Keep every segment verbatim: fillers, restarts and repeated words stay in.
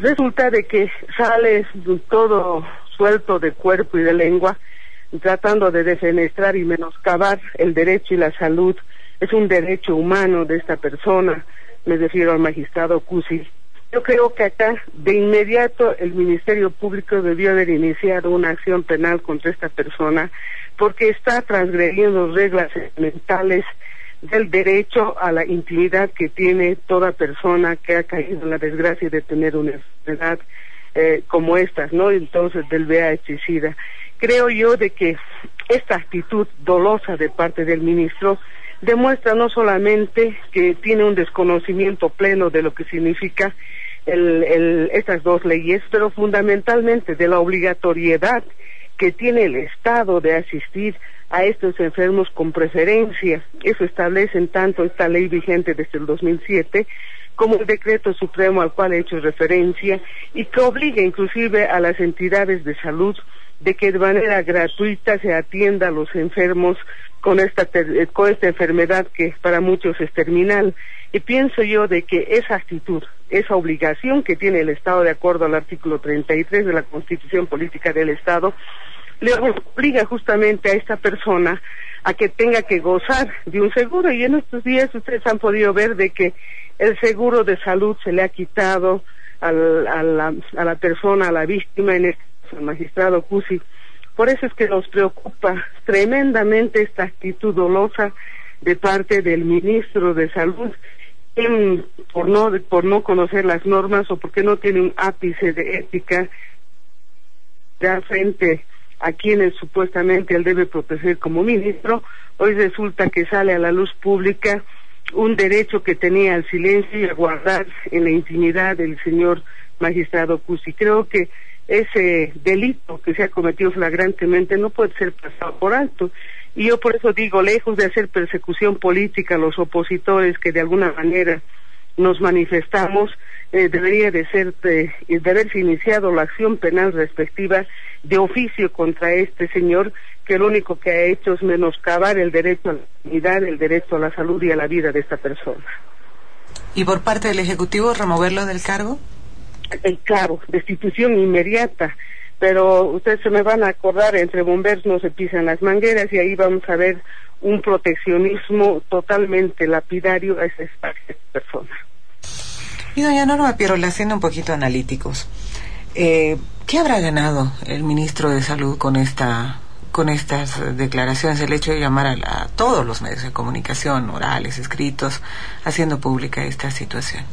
Resulta de que sale todo suelto de cuerpo y de lengua, tratando de defenestrar y menoscabar el derecho y la salud. Es un derecho humano de esta persona, me refiero al magistrado Cusi. Yo creo que acá de inmediato el Ministerio Público debió haber iniciado una acción penal contra esta persona, porque está transgrediendo reglas elementales del derecho a la intimidad que tiene toda persona que ha caído en la desgracia de tener una enfermedad eh, como estas, ¿no? Entonces del V I H SIDA. Creo yo de que esta actitud dolosa de parte del ministro demuestra no solamente que tiene un desconocimiento pleno de lo que significa el, el, estas dos leyes, pero fundamentalmente de la obligatoriedad que tiene el Estado de asistir a estos enfermos con preferencia. Eso establecen tanto esta ley vigente desde el dos mil siete como el decreto supremo al cual he hecho referencia, y que obliga inclusive a las entidades de salud de que de manera gratuita se atienda a los enfermos con esta con esta enfermedad que para muchos es terminal. Y pienso yo de que esa actitud, esa obligación que tiene el Estado de acuerdo al artículo treinta y tres de la Constitución Política del Estado, le obliga justamente a esta persona a que tenga que gozar de un seguro. Y en estos días ustedes han podido ver de que el seguro de salud se le ha quitado al, a, la, a la persona, a la víctima, en este caso el magistrado Cusi. Por eso es que nos preocupa tremendamente esta actitud dolosa de parte del ministro de Salud, quien, por no por no conocer las normas o porque no tiene un ápice de ética ya frente a quienes supuestamente él debe proteger como ministro, hoy resulta que sale a la luz pública un derecho que tenía al silencio y a guardar en la intimidad del señor magistrado Cusi. Creo que ese delito que se ha cometido flagrantemente no puede ser pasado por alto. Y yo por eso digo, lejos de hacer persecución política a los opositores que de alguna manera nos manifestamos, eh, debería de ser de, de haberse iniciado la acción penal respectiva de oficio contra este señor, que lo único que ha hecho es menoscabar el derecho a la dignidad, el derecho a la salud y a la vida de esta persona. ¿Y por parte del Ejecutivo removerlo del cargo? Eh, claro, destitución inmediata. Pero ustedes se me van a acordar, entre bomberos no se pisan las mangueras, y ahí vamos a ver un proteccionismo totalmente lapidario a esa persona. Y doña Norma Pierola, siendo un poquito analíticos, eh, ¿qué habrá ganado el ministro de Salud con esta con estas declaraciones, el hecho de llamar a, la, a todos los medios de comunicación, orales, escritos, haciendo pública esta situación?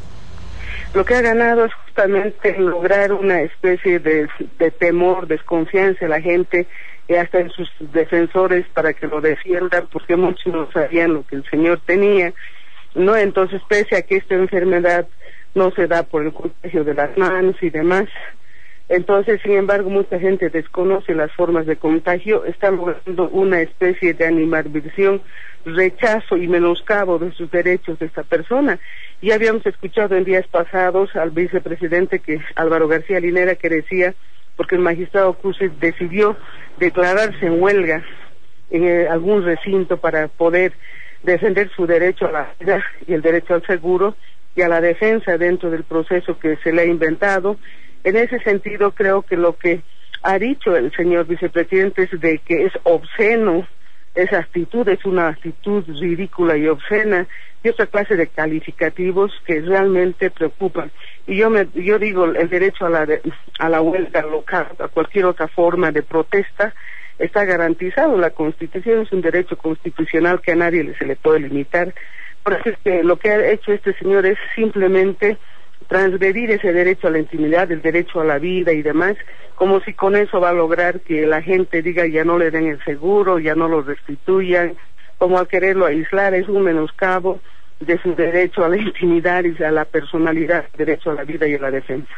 Lo que ha ganado es justamente lograr una especie de, de temor, desconfianza en la gente, y hasta en sus defensores para que lo defiendan, porque muchos no sabían lo que el señor tenía, ¿no? Entonces, pese a que esta enfermedad no se da por el contagio de las manos y demás, entonces, sin embargo, mucha gente desconoce las formas de contagio, están logrando una especie de animadversión, rechazo y menoscabo de sus derechos de esta persona. Ya habíamos escuchado en días pasados al vicepresidente que Álvaro García Linera, que decía, porque el magistrado Cruz decidió declararse en huelga en eh, algún recinto para poder defender su derecho a la vida y el derecho al seguro y a la defensa dentro del proceso que se le ha inventado. En ese sentido, creo que lo que ha dicho el señor vicepresidente es de que es obsceno, esa actitud es una actitud ridícula y obscena, y otra clase de calificativos que realmente preocupan. Y yo me, yo digo, el derecho a la de, a la huelga local, a cualquier otra forma de protesta, está garantizado. La Constitución es un derecho constitucional que a nadie se le puede limitar. Por eso es que lo que ha hecho este señor es simplemente transgredir ese derecho a la intimidad, el derecho a la vida y demás, como si con eso va a lograr que la gente diga ya no le den el seguro, ya no lo restituyan, como al quererlo aislar. Es un menoscabo de su derecho a la intimidad y a la personalidad, derecho a la vida y a la defensa.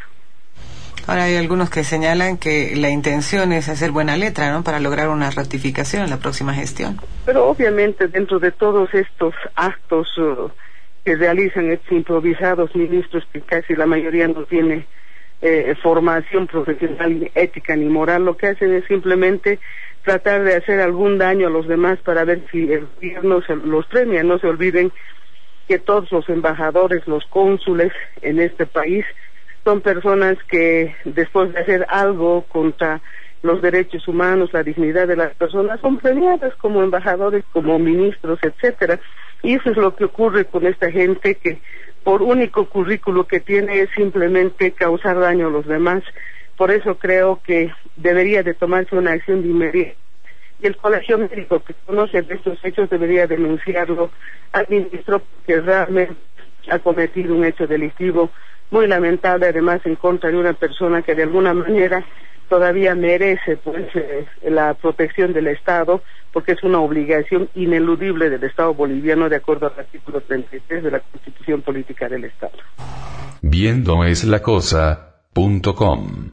Ahora hay algunos que señalan que la intención es hacer buena letra, ¿no?, para lograr una ratificación en la próxima gestión. Pero obviamente dentro de todos estos actos uh, que realizan estos improvisados ministros, que casi la mayoría no tiene eh, formación profesional, ética ni moral, lo que hacen es simplemente tratar de hacer algún daño a los demás para ver si el gobierno se los premia. No se olviden que todos los embajadores, los cónsules en este país son personas que después de hacer algo contra los derechos humanos, la dignidad de las personas, son premiadas como embajadores, como ministros, etcétera. Y eso es lo que ocurre con esta gente que por único currículo que tiene es simplemente causar daño a los demás. Por eso creo que debería de tomarse una acción de inmediato. Y el colegio médico que conoce de estos hechos debería denunciarlo al ministro, porque realmente ha cometido un hecho delictivo muy lamentable, además en contra de una persona que de alguna manera todavía merece pues eh, la protección del Estado, porque es una obligación ineludible del Estado boliviano de acuerdo al artículo treinta y tres de la Constitución Política del Estado. Viendo es la cosa punto com